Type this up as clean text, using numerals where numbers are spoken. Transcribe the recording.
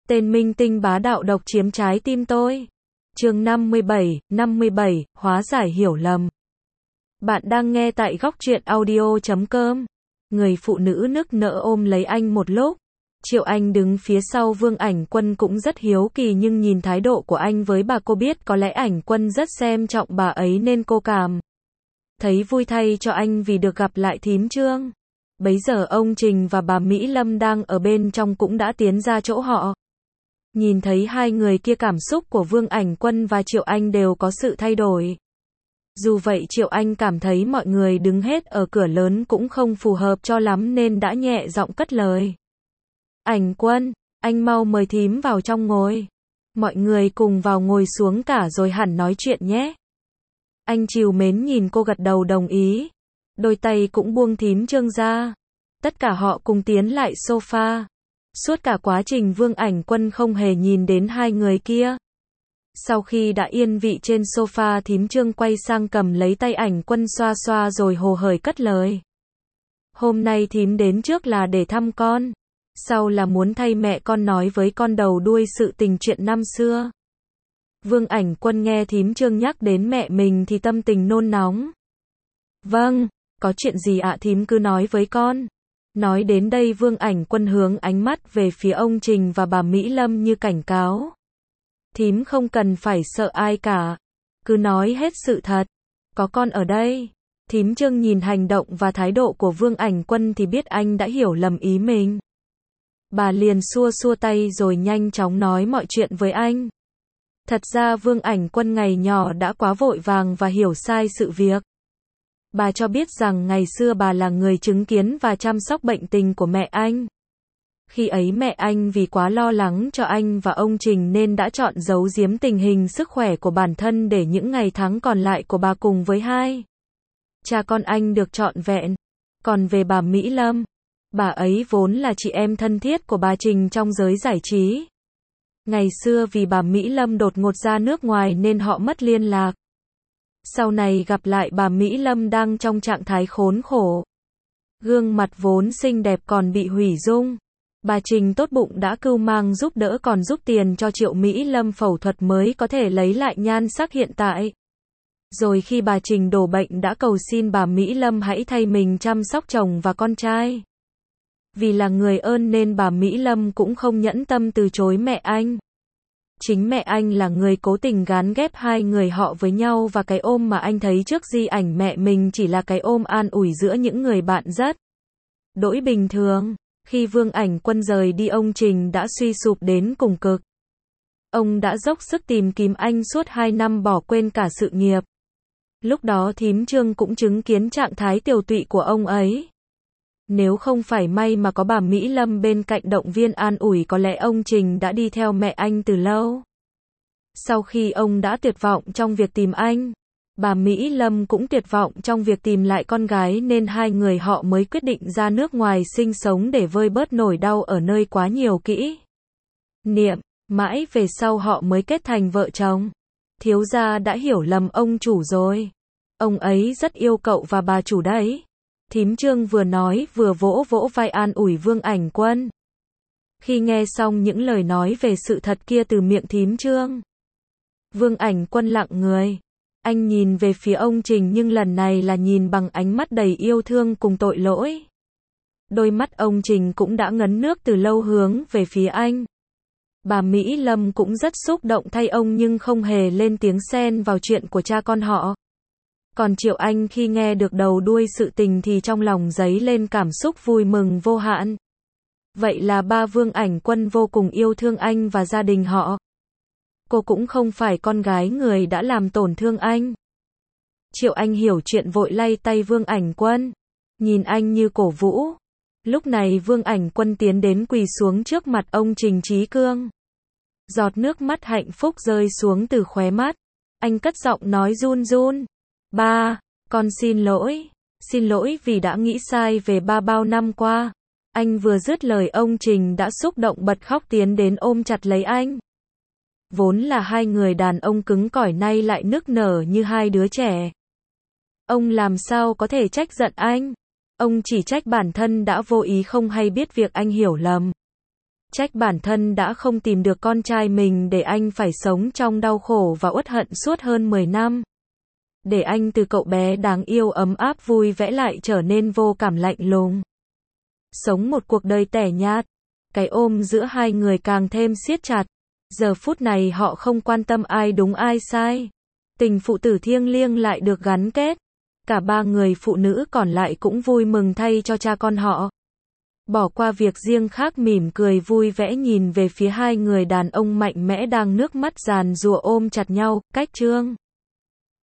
Tên minh tinh bá đạo độc chiếm trái tim tôi. Chương 57, hóa giải hiểu lầm. Bạn đang nghe tại góc truyện audio.com. Người phụ nữ nức nở ôm lấy anh một lúc. Triệu Anh đứng phía sau Vương Ảnh Quân cũng rất hiếu kỳ, nhưng nhìn thái độ của anh với bà, cô biết có lẽ Ảnh Quân rất xem trọng bà ấy nên cô cảm thấy vui thay cho anh vì được gặp lại thím Trương. Bấy giờ ông Trình và bà Mỹ Lâm đang ở bên trong cũng đã tiến ra chỗ họ. Nhìn thấy hai người kia, cảm xúc của Vương Ảnh Quân và Triệu Anh đều có sự thay đổi. Dù vậy Triệu Anh cảm thấy mọi người đứng hết ở cửa lớn cũng không phù hợp cho lắm nên đã nhẹ giọng cất lời. Ảnh Quân, anh mau mời thím vào trong ngồi. Mọi người cùng vào ngồi xuống cả rồi hẳn nói chuyện nhé. Anh trìu mến nhìn cô gật đầu đồng ý. Đôi tay cũng buông thím Trương ra. Tất cả họ cùng tiến lại sofa. Suốt cả quá trình Vương Ảnh Quân không hề nhìn đến hai người kia. Sau khi đã yên vị trên sofa, thím Trương quay sang cầm lấy tay Ảnh Quân xoa xoa rồi hồ hởi cất lời. Hôm nay thím đến trước là để thăm con. Sau là muốn thay mẹ con nói với con đầu đuôi sự tình chuyện năm xưa. Vương Ảnh Quân nghe thím Trương nhắc đến mẹ mình thì tâm tình nôn nóng. Vâng, có chuyện gì ạ thím cứ nói với con. Nói đến đây Vương Ảnh Quân hướng ánh mắt về phía ông Trình và bà Mỹ Lâm như cảnh cáo. Thím không cần phải sợ ai cả. Cứ nói hết sự thật. Có con ở đây. Thím Trương nhìn hành động và thái độ của Vương Ảnh Quân thì biết anh đã hiểu lầm ý mình. Bà liền xua xua tay rồi nhanh chóng nói mọi chuyện với anh. Thật ra Vương Ảnh Quân ngày nhỏ đã quá vội vàng và hiểu sai sự việc. Bà cho biết rằng ngày xưa bà là người chứng kiến và chăm sóc bệnh tình của mẹ anh. Khi ấy mẹ anh vì quá lo lắng cho anh và ông Trình nên đã chọn giấu giếm tình hình sức khỏe của bản thân để những ngày tháng còn lại của bà cùng với hai cha con anh được trọn vẹn. Còn về bà Mỹ Lâm, bà ấy vốn là chị em thân thiết của bà Trình trong giới giải trí. Ngày xưa vì bà Mỹ Lâm đột ngột ra nước ngoài nên họ mất liên lạc. Sau này gặp lại bà Mỹ Lâm đang trong trạng thái khốn khổ. Gương mặt vốn xinh đẹp còn bị hủy dung. Bà Trình tốt bụng đã cưu mang giúp đỡ còn giúp tiền cho Triệu Mỹ Lâm phẫu thuật mới có thể lấy lại nhan sắc hiện tại. Rồi khi bà Trình đổ bệnh đã cầu xin bà Mỹ Lâm hãy thay mình chăm sóc chồng và con trai. Vì là người ơn nên bà Mỹ Lâm cũng không nhẫn tâm từ chối mẹ anh. Chính mẹ anh là người cố tình gán ghép hai người họ với nhau, và cái ôm mà anh thấy trước di ảnh mẹ mình chỉ là cái ôm an ủi giữa những người bạn rất đỗi bình thường. Khi Vương Ảnh Quân rời đi, ông Trình đã suy sụp đến cùng cực. Ông đã dốc sức tìm kiếm anh suốt 2 năm, bỏ quên cả sự nghiệp. Lúc đó thím Trương cũng chứng kiến trạng thái tiều tụy của ông ấy. Nếu không phải may mà có bà Mỹ Lâm bên cạnh động viên an ủi, có lẽ ông Trình đã đi theo mẹ anh từ lâu. Sau khi ông đã tuyệt vọng trong việc tìm anh, bà Mỹ Lâm cũng tuyệt vọng trong việc tìm lại con gái nên hai người họ mới quyết định ra nước ngoài sinh sống để vơi bớt nỗi đau ở nơi quá nhiều kỷ niệm. Mãi về sau họ mới kết thành vợ chồng. Thiếu gia đã hiểu lầm ông chủ rồi. Ông ấy rất yêu cậu và bà chủ đấy. Thím Trương vừa nói vừa vỗ vỗ vai an ủi Vương Ảnh Quân. Khi nghe xong những lời nói về sự thật kia từ miệng thím Trương, Vương Ảnh Quân lặng người. Anh nhìn về phía ông Trình nhưng lần này là nhìn bằng ánh mắt đầy yêu thương cùng tội lỗi. Đôi mắt ông Trình cũng đã ngấn nước từ lâu hướng về phía anh. Bà Mỹ Lâm cũng rất xúc động thay ông nhưng không hề lên tiếng xen vào chuyện của cha con họ. Còn Triệu Anh khi nghe được đầu đuôi sự tình thì trong lòng dấy lên cảm xúc vui mừng vô hạn. Vậy là ba Vương Ảnh Quân vô cùng yêu thương anh và gia đình họ. Cô cũng không phải con gái người đã làm tổn thương anh. Triệu Anh hiểu chuyện vội lay tay Vương Ảnh Quân, nhìn anh như cổ vũ. Lúc này Vương Ảnh Quân tiến đến quỳ xuống trước mặt ông Trình Chí Cương. Giọt nước mắt hạnh phúc rơi xuống từ khóe mắt. Anh cất giọng nói run run. Ba, con xin lỗi vì đã nghĩ sai về ba bao năm qua. Anh vừa dứt lời ông Trình đã xúc động bật khóc tiến đến ôm chặt lấy anh. Vốn là hai người đàn ông cứng cỏi nay lại nức nở như hai đứa trẻ. Ông làm sao có thể trách giận anh? Ông chỉ trách bản thân đã vô ý không hay biết việc anh hiểu lầm. Trách bản thân đã không tìm được con trai mình để anh phải sống trong đau khổ và uất hận suốt hơn 10 năm. Để anh từ cậu bé đáng yêu ấm áp vui vẻ lại trở nên vô cảm lạnh lùng. Sống một cuộc đời tẻ nhạt. Cái ôm giữa hai người càng thêm siết chặt. Giờ phút này họ không quan tâm ai đúng ai sai. Tình phụ tử thiêng liêng lại được gắn kết. Cả ba người phụ nữ còn lại cũng vui mừng thay cho cha con họ. Bỏ qua việc riêng khác mỉm cười vui vẻ nhìn về phía hai người đàn ông mạnh mẽ đang nước mắt giàn giụa ôm chặt nhau. Cách chương